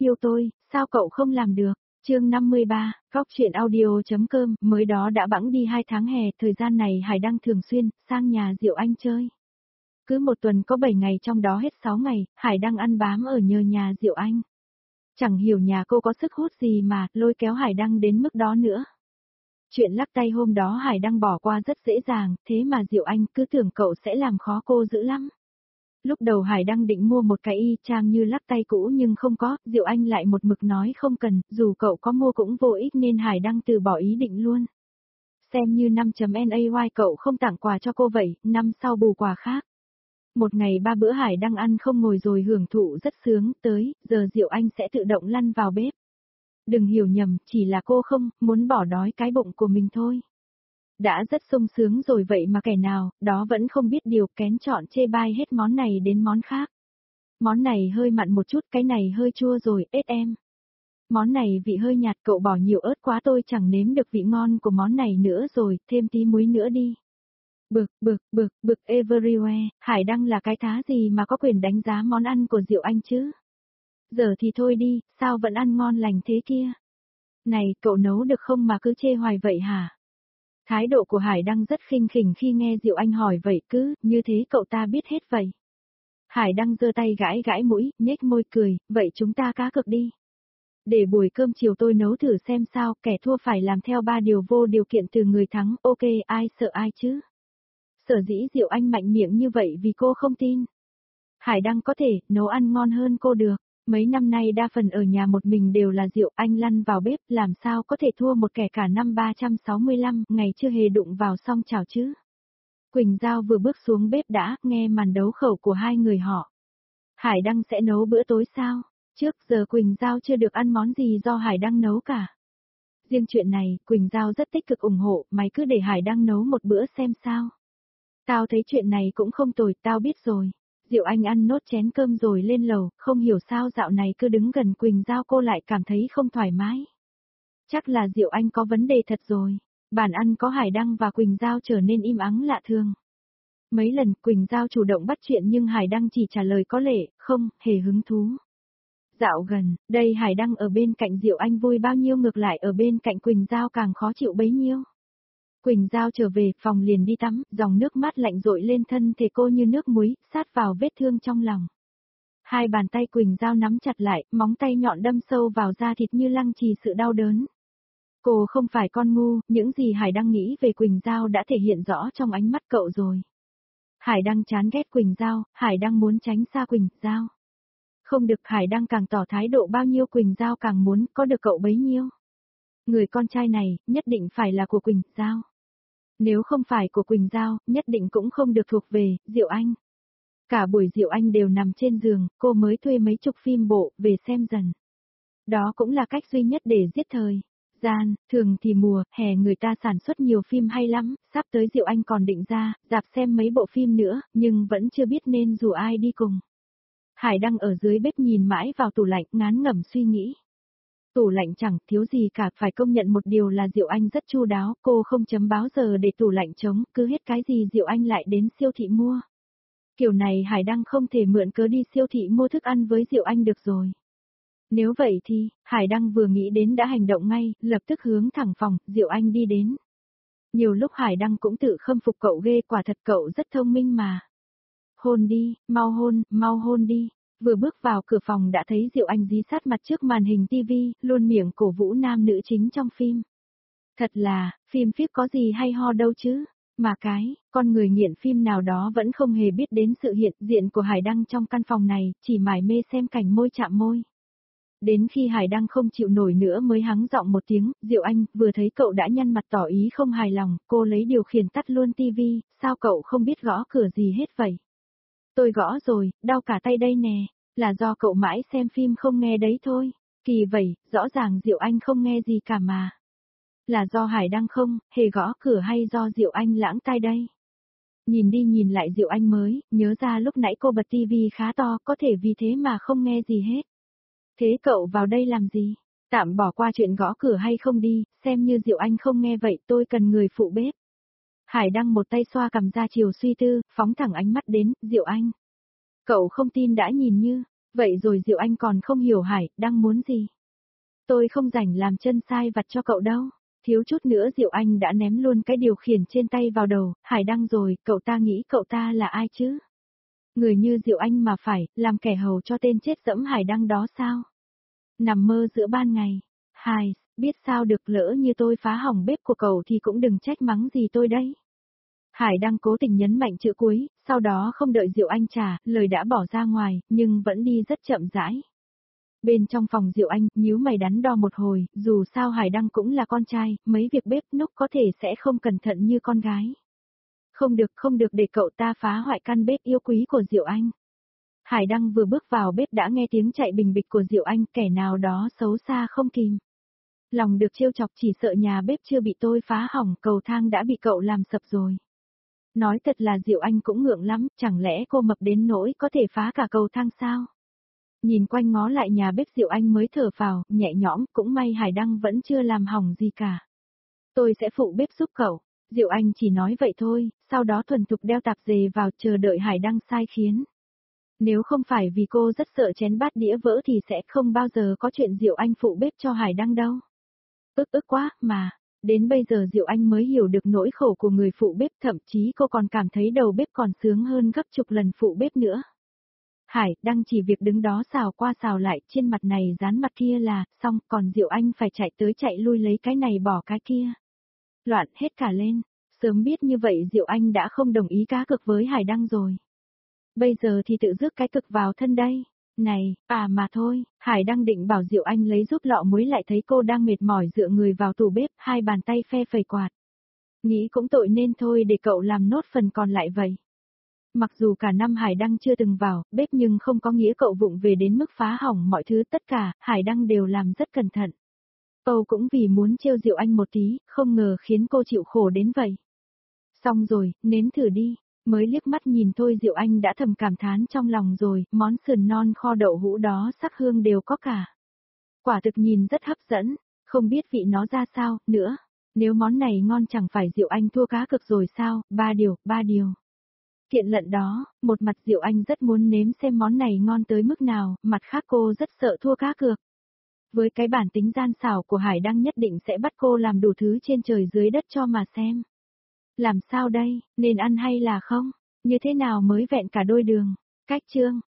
yêu tôi, sao cậu không làm được? Chương 53, Góc truyện audio.com, mới đó đã bẵng đi 2 tháng hè, thời gian này Hải Đăng thường xuyên sang nhà Diệu Anh chơi. Cứ một tuần có 7 ngày trong đó hết 6 ngày, Hải Đăng ăn bám ở nhờ nhà Diệu Anh. Chẳng hiểu nhà cô có sức hút gì mà lôi kéo Hải Đăng đến mức đó nữa. Chuyện lắc tay hôm đó Hải Đăng bỏ qua rất dễ dàng, thế mà Diệu Anh cứ tưởng cậu sẽ làm khó cô dữ lắm. Lúc đầu Hải Đăng định mua một cái y chang như lắc tay cũ nhưng không có, Diệu Anh lại một mực nói không cần, dù cậu có mua cũng vô ích nên Hải Đăng từ bỏ ý định luôn. Xem như 5.nay cậu không tặng quà cho cô vậy, năm sau bù quà khác. Một ngày 3 bữa Hải Đăng ăn không ngồi rồi hưởng thụ rất sướng, tới, giờ Diệu Anh sẽ tự động lăn vào bếp. Đừng hiểu nhầm, chỉ là cô không muốn bỏ đói cái bụng của mình thôi. Đã rất sung sướng rồi vậy mà kẻ nào, đó vẫn không biết điều kén chọn chê bai hết món này đến món khác. Món này hơi mặn một chút, cái này hơi chua rồi, ết em. Món này vị hơi nhạt, cậu bỏ nhiều ớt quá tôi chẳng nếm được vị ngon của món này nữa rồi, thêm tí muối nữa đi. Bực everywhere, Hải Đăng là cái thá gì mà có quyền đánh giá món ăn của Diệu Anh chứ? Giờ thì thôi đi, sao vẫn ăn ngon lành thế kia? Này, cậu nấu được không mà cứ chê hoài vậy hả? Thái độ của Hải Đăng rất khinh khỉnh khi nghe Diệu Anh hỏi vậy, cứ như thế cậu ta biết hết vậy. Hải Đăng giơ tay gãi gãi mũi, nhếch môi cười, vậy chúng ta cá cược đi. Để buổi cơm chiều tôi nấu thử xem sao, kẻ thua phải làm theo 3 điều vô điều kiện từ người thắng, ok, ai sợ ai chứ? Sở dĩ Diệu Anh mạnh miệng như vậy vì cô không tin. Hải Đăng có thể nấu ăn ngon hơn cô được. Mấy năm nay đa phần ở nhà một mình đều là Diệu Anh lăn vào bếp, làm sao có thể thua một kẻ cả năm 365 ngày chưa hề đụng vào song chảo chứ. Quỳnh Giao vừa bước xuống bếp đã nghe màn đấu khẩu của hai người họ. Hải Đăng sẽ nấu bữa tối sao? Trước giờ Quỳnh Giao chưa được ăn món gì do Hải Đăng nấu cả. Riêng chuyện này, Quỳnh Giao rất tích cực ủng hộ, mày cứ để Hải Đăng nấu một bữa xem sao. Tao thấy chuyện này cũng không tồi, tao biết rồi. Diệu Anh ăn nốt chén cơm rồi lên lầu, không hiểu sao dạo này cứ đứng gần Quỳnh Giao cô lại cảm thấy không thoải mái. Chắc là Diệu Anh có vấn đề thật rồi. Bàn ăn có Hải Đăng và Quỳnh Giao trở nên im ắng lạ thường. Mấy lần Quỳnh Giao chủ động bắt chuyện nhưng Hải Đăng chỉ trả lời có lệ, không, hề hứng thú. Dạo gần, đây Hải Đăng ở bên cạnh Diệu Anh vui bao nhiêu ngược lại ở bên cạnh Quỳnh Giao càng khó chịu bấy nhiêu. Quỳnh Giao trở về phòng liền đi tắm, dòng nước mát lạnh rội lên thân thể cô như nước muối, sát vào vết thương trong lòng. Hai bàn tay Quỳnh Giao nắm chặt lại, móng tay nhọn đâm sâu vào da thịt như lăng trì sự đau đớn. Cô không phải con ngu, những gì Hải Đăng nghĩ về Quỳnh Giao đã thể hiện rõ trong ánh mắt cậu rồi. Hải Đăng chán ghét Quỳnh Giao, Hải Đăng muốn tránh xa Quỳnh Giao. Không được, Hải Đăng càng tỏ thái độ bao nhiêu Quỳnh Giao càng muốn có được cậu bấy nhiêu. Người con trai này, nhất định phải là của Quỳnh Giao. Nếu không phải của Quỳnh Giao, nhất định cũng không được thuộc về Diệu Anh. Cả buổi Diệu Anh đều nằm trên giường, cô mới thuê mấy chục phim bộ về xem dần. Đó cũng là cách duy nhất để giết thời gian, thường thì mùa, hè người ta sản xuất nhiều phim hay lắm, sắp tới Diệu Anh còn định ra, rạp xem mấy bộ phim nữa, nhưng vẫn chưa biết nên rủ ai đi cùng. Hải Đăng ở dưới bếp nhìn mãi vào tủ lạnh, ngán ngẩm suy nghĩ. Tủ lạnh chẳng thiếu gì cả, phải công nhận một điều là Diệu Anh rất chu đáo, cô không chấm báo giờ để tủ lạnh trống, cứ hết cái gì Diệu Anh lại đến siêu thị mua. Kiểu này Hải Đăng không thể mượn cớ đi siêu thị mua thức ăn với Diệu Anh được rồi. Nếu vậy thì, Hải Đăng vừa nghĩ đến đã hành động ngay, lập tức hướng thẳng phòng, Diệu Anh đi đến. Nhiều lúc Hải Đăng cũng tự khâm phục cậu ghê, quả thật cậu rất thông minh mà. Hôn đi, mau hôn đi. Vừa bước vào cửa phòng đã thấy Diệu Anh dí sát mặt trước màn hình TV, luôn miệng cổ vũ nam nữ chính trong phim. Thật là, phim phíp có gì hay ho đâu chứ. Mà con người nghiện phim nào đó vẫn không hề biết đến sự hiện diện của Hải Đăng trong căn phòng này, chỉ mải mê xem cảnh môi chạm môi. Đến khi Hải Đăng không chịu nổi nữa mới hắng giọng một tiếng, Diệu Anh, vừa thấy cậu đã nhăn mặt tỏ ý không hài lòng, cô lấy điều khiển tắt luôn TV, sao cậu không biết gõ cửa gì hết vậy? Tôi gõ rồi, đau cả tay đây nè, là do cậu mãi xem phim không nghe đấy thôi. Kỳ vậy, rõ ràng Diệu Anh không nghe gì cả mà. Là do Hải Đăng không, hề gõ cửa hay do Diệu Anh lãng tai đây? Nhìn đi nhìn lại Diệu Anh mới, nhớ ra lúc nãy cô bật tivi khá to, có thể vì thế mà không nghe gì hết. Thế cậu vào đây làm gì? Tạm bỏ qua chuyện gõ cửa hay không đi, xem như Diệu Anh không nghe vậy, tôi cần người phụ bếp. Hải Đăng một tay xoa cằm ra chiều suy tư, phóng thẳng ánh mắt đến, Diệu Anh. Cậu không tin đã nhìn như, Vậy rồi Diệu Anh còn không hiểu Hải Đăng muốn gì. Tôi không rảnh làm chân sai vặt cho cậu đâu. Thiếu chút nữa Diệu Anh đã ném luôn cái điều khiển trên tay vào đầu, Hải Đăng rồi, cậu ta nghĩ cậu ta là ai chứ? Người như Diệu Anh mà phải, làm kẻ hầu cho tên chết dẫm Hải Đăng đó sao? Nằm mơ giữa ban ngày. Hải, biết sao được, lỡ như tôi phá hỏng bếp của cậu thì cũng đừng trách mắng gì tôi đấy. Hải Đăng cố tình nhấn mạnh chữ cuối, sau đó không đợi Diệu Anh trả, lời đã bỏ ra ngoài, nhưng vẫn đi rất chậm rãi. Bên trong phòng Diệu Anh, nhíu mày đắn đo một hồi, dù sao Hải Đăng cũng là con trai, mấy việc bếp núc có thể sẽ không cẩn thận như con gái. Không được để cậu ta phá hoại căn bếp yêu quý của Diệu Anh. Hải Đăng vừa bước vào bếp đã nghe tiếng chạy bình bịch của Diệu Anh, kẻ nào đó xấu xa không kìm. Lòng được trêu chọc, chỉ sợ nhà bếp chưa bị tôi phá hỏng, cầu thang đã bị cậu làm sập rồi. Nói thật là Diệu Anh cũng ngượng lắm, chẳng lẽ cô mập đến nỗi có thể phá cả cầu thang sao? Nhìn quanh ngó lại nhà bếp Diệu Anh mới thở phào, nhẹ nhõm, cũng may Hải Đăng vẫn chưa làm hỏng gì cả. Tôi sẽ phụ bếp giúp cậu. Diệu Anh chỉ nói vậy thôi, sau đó thuần thục đeo tạp dề vào chờ đợi Hải Đăng sai khiến. Nếu không phải vì cô rất sợ chén bát đĩa vỡ thì sẽ không bao giờ có chuyện Diệu Anh phụ bếp cho Hải Đăng đâu. Ức quá, mà. Đến bây giờ Diệu Anh mới hiểu được nỗi khổ của người phụ bếp, thậm chí cô còn cảm thấy đầu bếp còn sướng hơn gấp chục lần phụ bếp nữa. Hải Đăng chỉ việc đứng đó xào qua xào lại, trên mặt này dán mặt kia là, xong, còn Diệu Anh phải chạy tới chạy lui lấy cái này bỏ cái kia. Loạn hết cả lên, sớm biết như vậy Diệu Anh đã không đồng ý cá cược với Hải Đăng rồi. Bây giờ thì tự rước cái cực vào thân đây. Này, mà thôi, Hải Đăng định bảo Diệu Anh lấy giúp lọ muối lại thấy cô đang mệt mỏi dựa người vào tủ bếp, hai bàn tay phe phẩy quạt. Nghĩ cũng tội nên thôi để cậu làm nốt phần còn lại vậy. Mặc dù cả năm Hải Đăng chưa từng vào bếp nhưng không có nghĩa cậu vụng về đến mức phá hỏng mọi thứ, tất cả, Hải Đăng đều làm rất cẩn thận. Âu cũng vì muốn trêu Diệu Anh một tí, không ngờ khiến cô chịu khổ đến vậy. Xong rồi, nếm thử đi. Mới liếc mắt nhìn thôi Diệu Anh đã thầm cảm thán trong lòng rồi, món sườn non kho đậu hũ đó sắc hương đều có cả. Quả thực nhìn rất hấp dẫn, không biết vị nó ra sao, nữa. Nếu món này ngon chẳng phải Diệu Anh thua cá cược rồi sao, ba điều. Kiện lận đó, một mặt Diệu Anh rất muốn nếm xem món này ngon tới mức nào, mặt khác cô rất sợ thua cá cược. Với cái bản tính gian xảo của Hải Đăng nhất định sẽ bắt cô làm đủ thứ trên trời dưới đất cho mà xem. Làm sao đây, nên ăn hay là không? Như thế nào mới vẹn cả đôi đường? Cách chương